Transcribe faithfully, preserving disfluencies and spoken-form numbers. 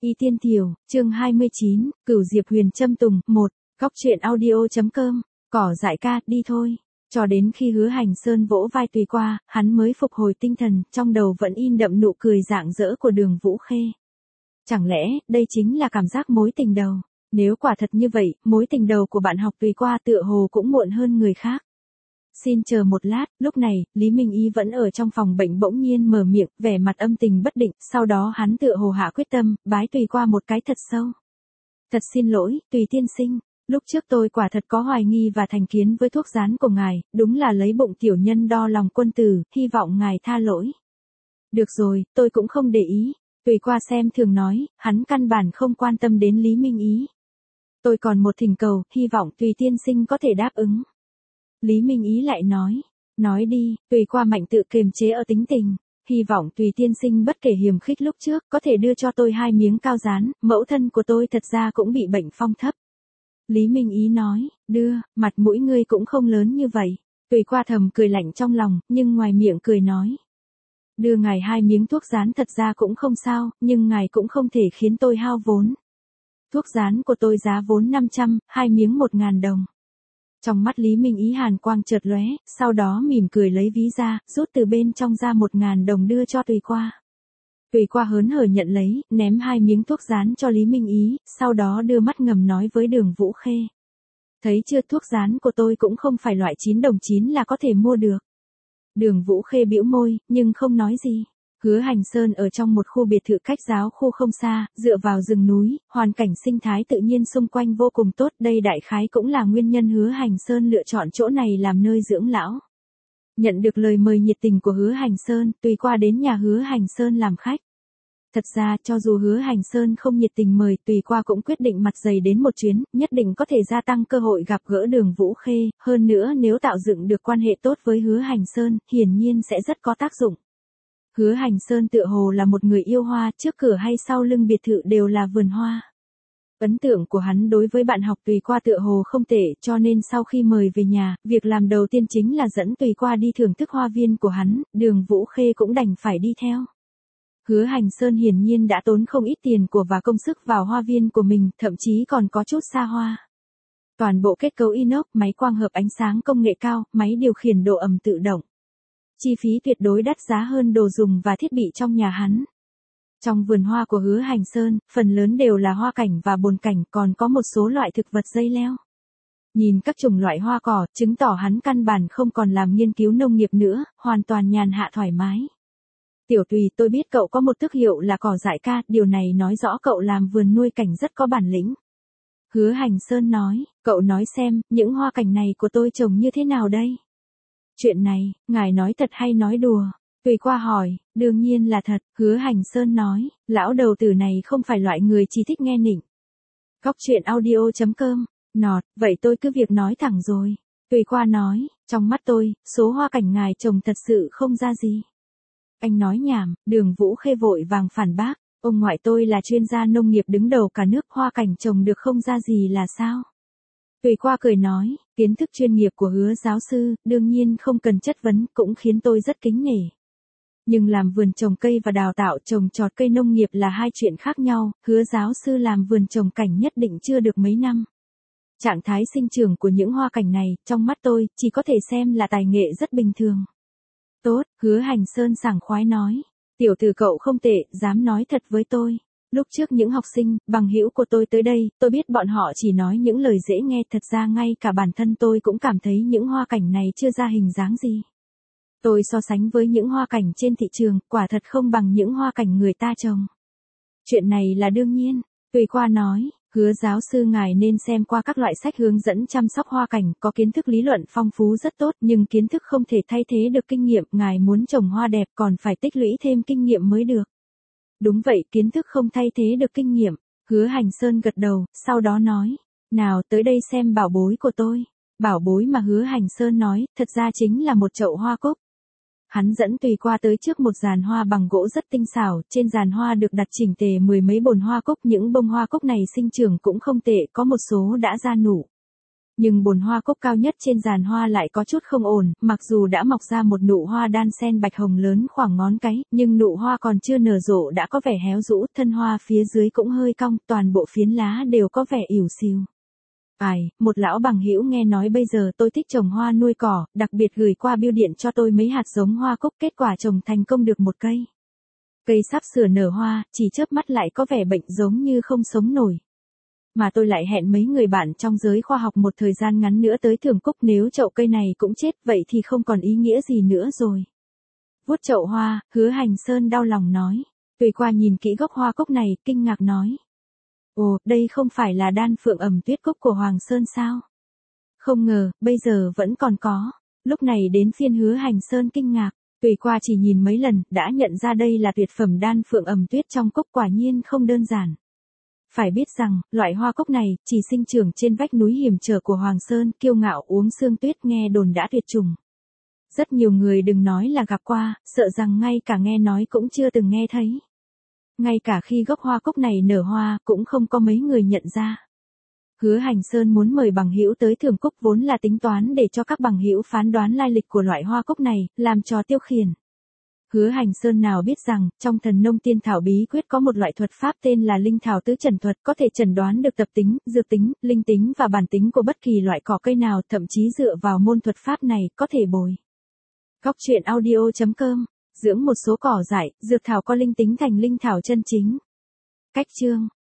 Y Tiên Thiều, chương hai mươi chín, Cửu Diệp Huyền Châm Tùng, một, Góc truyện audio.com, cỏ dại ca, đi thôi. Cho đến khi Hứa Hành Sơn vỗ vai Tùy qua, hắn mới phục hồi tinh thần, trong đầu vẫn in đậm nụ cười rạng rỡ của Đường Vũ Khê. Chẳng lẽ, đây chính là cảm giác mối tình đầu? Nếu quả thật như vậy, mối tình đầu của bạn học Tùy qua tựa hồ cũng muộn hơn người khác. Xin chờ một lát, lúc này, Lý Minh Ý vẫn ở trong phòng bệnh bỗng nhiên mở miệng, vẻ mặt âm tình bất định, sau đó hắn tựa hồ hạ quyết tâm, bái Tùy qua một cái thật sâu. Thật xin lỗi, Tùy tiên sinh, lúc trước tôi quả thật có hoài nghi và thành kiến với thuốc rán của ngài, đúng là lấy bụng tiểu nhân đo lòng quân tử, hy vọng ngài tha lỗi. Được rồi, tôi cũng không để ý, Tùy qua xem thường nói, hắn căn bản không quan tâm đến Lý Minh Ý. Tôi còn một thỉnh cầu, hy vọng Tùy tiên sinh có thể đáp ứng. Lý Minh Ý lại nói, nói đi, Tùy qua mạnh tự kiềm chế ở tính tình, hy vọng Tùy tiên sinh bất kể hiềm khích lúc trước, có thể đưa cho tôi hai miếng cao rán, mẫu thân của tôi thật ra cũng bị bệnh phong thấp. Lý Minh Ý nói, đưa, mặt mũi ngươi cũng không lớn như vậy. Tùy qua thầm cười lạnh trong lòng, nhưng ngoài miệng cười nói. Đưa ngài hai miếng thuốc rán thật ra cũng không sao, nhưng ngài cũng không thể khiến tôi hao vốn. Thuốc rán của tôi giá vốn năm trăm, hai miếng một ngàn đồng. Trong mắt Lý Minh Ý hàn quang chợt lóe, sau đó mỉm cười lấy ví ra, rút từ bên trong ra một ngàn đồng đưa cho Tùy qua. Tùy qua hớn hở nhận lấy, ném hai miếng thuốc rán cho Lý Minh Ý, sau đó đưa mắt ngầm nói với Đường Vũ Khê. Thấy chưa, thuốc rán của tôi cũng không phải loại chín đồng chín là có thể mua được. Đường Vũ Khê bĩu môi, nhưng không nói gì. Hứa Hành Sơn ở trong một khu biệt thự cách giáo khu không xa, dựa vào rừng núi, hoàn cảnh sinh thái tự nhiên xung quanh vô cùng tốt. Đây đại khái cũng là nguyên nhân Hứa Hành Sơn lựa chọn chỗ này làm nơi dưỡng lão. Nhận được lời mời nhiệt tình của Hứa Hành Sơn, Tùy qua đến nhà Hứa Hành Sơn làm khách. Thật ra, cho dù Hứa Hành Sơn không nhiệt tình mời, Tùy qua cũng quyết định mặt dày đến một chuyến, nhất định có thể gia tăng cơ hội gặp gỡ Đường Vũ Khê, hơn nữa nếu tạo dựng được quan hệ tốt với Hứa Hành Sơn, hiển nhiên sẽ rất có tác dụng. Hứa Hành Sơn tựa hồ là một người yêu hoa, trước cửa hay sau lưng biệt thự đều là vườn hoa. Ấn tượng của hắn đối với bạn học Tùy qua tựa hồ không tệ, cho nên sau khi mời về nhà, việc làm đầu tiên chính là dẫn Tùy qua đi thưởng thức hoa viên của hắn, Đường Vũ Khê cũng đành phải đi theo. Hứa Hành Sơn hiển nhiên đã tốn không ít tiền của và công sức vào hoa viên của mình, thậm chí còn có chút xa hoa. Toàn bộ kết cấu inox, máy quang hợp ánh sáng công nghệ cao, máy điều khiển độ ẩm tự động. Chi phí tuyệt đối đắt giá hơn đồ dùng và thiết bị trong nhà hắn. Trong vườn hoa của Hứa Hành Sơn, phần lớn đều là hoa cảnh và bồn cảnh, còn có một số loại thực vật dây leo. Nhìn các chủng loại hoa cỏ, chứng tỏ hắn căn bản không còn làm nghiên cứu nông nghiệp nữa, hoàn toàn nhàn hạ thoải mái. Tiểu Tùy, tôi biết cậu có một tước hiệu là cỏ dại ca, điều này nói rõ cậu làm vườn nuôi cảnh rất có bản lĩnh. Hứa Hành Sơn nói, cậu nói xem, những hoa cảnh này của tôi trồng như thế nào đây? Chuyện này, ngài nói thật hay nói đùa? Tùy qua hỏi, đương nhiên là thật, Hứa Hành Sơn nói, lão đầu tử này không phải loại người chỉ thích nghe nịnh. Góc truyện audio.com, nọt, vậy tôi cứ việc nói thẳng rồi. Tùy qua nói, trong mắt tôi, số hoa cảnh ngài trồng thật sự không ra gì. Anh nói nhảm, Đường Vũ Khê vội vàng phản bác, ông ngoại tôi là chuyên gia nông nghiệp đứng đầu cả nước, hoa cảnh trồng được không ra gì là sao? Tùy qua cười nói, kiến thức chuyên nghiệp của Hứa giáo sư, đương nhiên không cần chất vấn, cũng khiến tôi rất kính nể. Nhưng làm vườn trồng cây và đào tạo trồng trọt cây nông nghiệp là hai chuyện khác nhau, Hứa giáo sư làm vườn trồng cảnh nhất định chưa được mấy năm. Trạng thái sinh trưởng của những hoa cảnh này, trong mắt tôi, chỉ có thể xem là tài nghệ rất bình thường. Tốt, Hứa Hành Sơn sảng khoái nói. Tiểu tử cậu không tệ, dám nói thật với tôi. Lúc trước những học sinh, bằng hữu của tôi tới đây, tôi biết bọn họ chỉ nói những lời dễ nghe, thật ra ngay cả bản thân tôi cũng cảm thấy những hoa cảnh này chưa ra hình dáng gì. Tôi so sánh với những hoa cảnh trên thị trường, quả thật không bằng những hoa cảnh người ta trồng. Chuyện này là đương nhiên, Tùy qua nói. Hứa giáo sư ngài nên xem qua các loại sách hướng dẫn chăm sóc hoa cảnh, có kiến thức lý luận phong phú rất tốt, nhưng kiến thức không thể thay thế được kinh nghiệm, ngài muốn trồng hoa đẹp còn phải tích lũy thêm kinh nghiệm mới được. Đúng vậy, kiến thức không thay thế được kinh nghiệm. Hứa Hành Sơn gật đầu, sau đó nói, nào tới đây xem bảo bối của tôi. Bảo bối mà Hứa Hành Sơn nói, thật ra chính là một chậu hoa cúc. Hắn dẫn Tùy qua tới trước một giàn hoa bằng gỗ rất tinh xảo, trên giàn hoa được đặt chỉnh tề mười mấy bồn hoa cúc, những bông hoa cúc này sinh trưởng cũng không tệ, có một số đã ra nụ. Nhưng bồn hoa cúc cao nhất trên giàn hoa lại có chút không ổn, mặc dù đã mọc ra một nụ hoa đan sen bạch hồng lớn khoảng ngón cái, nhưng nụ hoa còn chưa nở rộ đã có vẻ héo rũ, thân hoa phía dưới cũng hơi cong, toàn bộ phiến lá đều có vẻ ỉu xìu. Ai, một lão bằng hữu nghe nói bây giờ tôi thích trồng hoa nuôi cỏ, đặc biệt gửi qua bưu điện cho tôi mấy hạt giống hoa cúc, kết quả trồng thành công được một cây. Cây sắp sửa nở hoa, chỉ chớp mắt lại có vẻ bệnh giống như không sống nổi. Mà tôi lại hẹn mấy người bạn trong giới khoa học một thời gian ngắn nữa tới thưởng cúc, nếu chậu cây này cũng chết vậy thì không còn ý nghĩa gì nữa rồi. Vuốt chậu hoa, Hứa Hành Sơn đau lòng nói. Tùy Qua nhìn kỹ gốc hoa cúc này, kinh ngạc nói. Ồ, đây không phải là đan phượng ẩm tuyết cúc của Hoàng Sơn sao? Không ngờ, bây giờ vẫn còn có. Lúc này đến phiên Hứa Hành Sơn kinh ngạc. Tùy Qua chỉ nhìn mấy lần, đã nhận ra đây là tuyệt phẩm đan phượng ẩm tuyết trong cúc, quả nhiên không đơn giản. Phải biết rằng, loại hoa cúc này, chỉ sinh trưởng trên vách núi hiểm trở của Hoàng Sơn, kiêu ngạo uống sương tuyết, nghe đồn đã tuyệt chủng. Rất nhiều người đừng nói là gặp qua, sợ rằng ngay cả nghe nói cũng chưa từng nghe thấy. Ngay cả khi gốc hoa cúc này nở hoa, cũng không có mấy người nhận ra. Hứa Hành Sơn muốn mời bằng hữu tới thưởng cúc vốn là tính toán để cho các bằng hữu phán đoán lai lịch của loại hoa cúc này, làm trò tiêu khiển. Hứa Hành Sơn nào biết rằng, trong thần nông tiên thảo bí quyết có một loại thuật pháp tên là linh thảo tứ trần thuật, có thể chẩn đoán được tập tính, dược tính, linh tính và bản tính của bất kỳ loại cỏ cây nào, thậm chí dựa vào môn thuật pháp này, có thể bồi. Góc truyện audio chấm com, dưỡng một số cỏ dại, dược thảo có linh tính thành linh thảo chân chính. Cách chương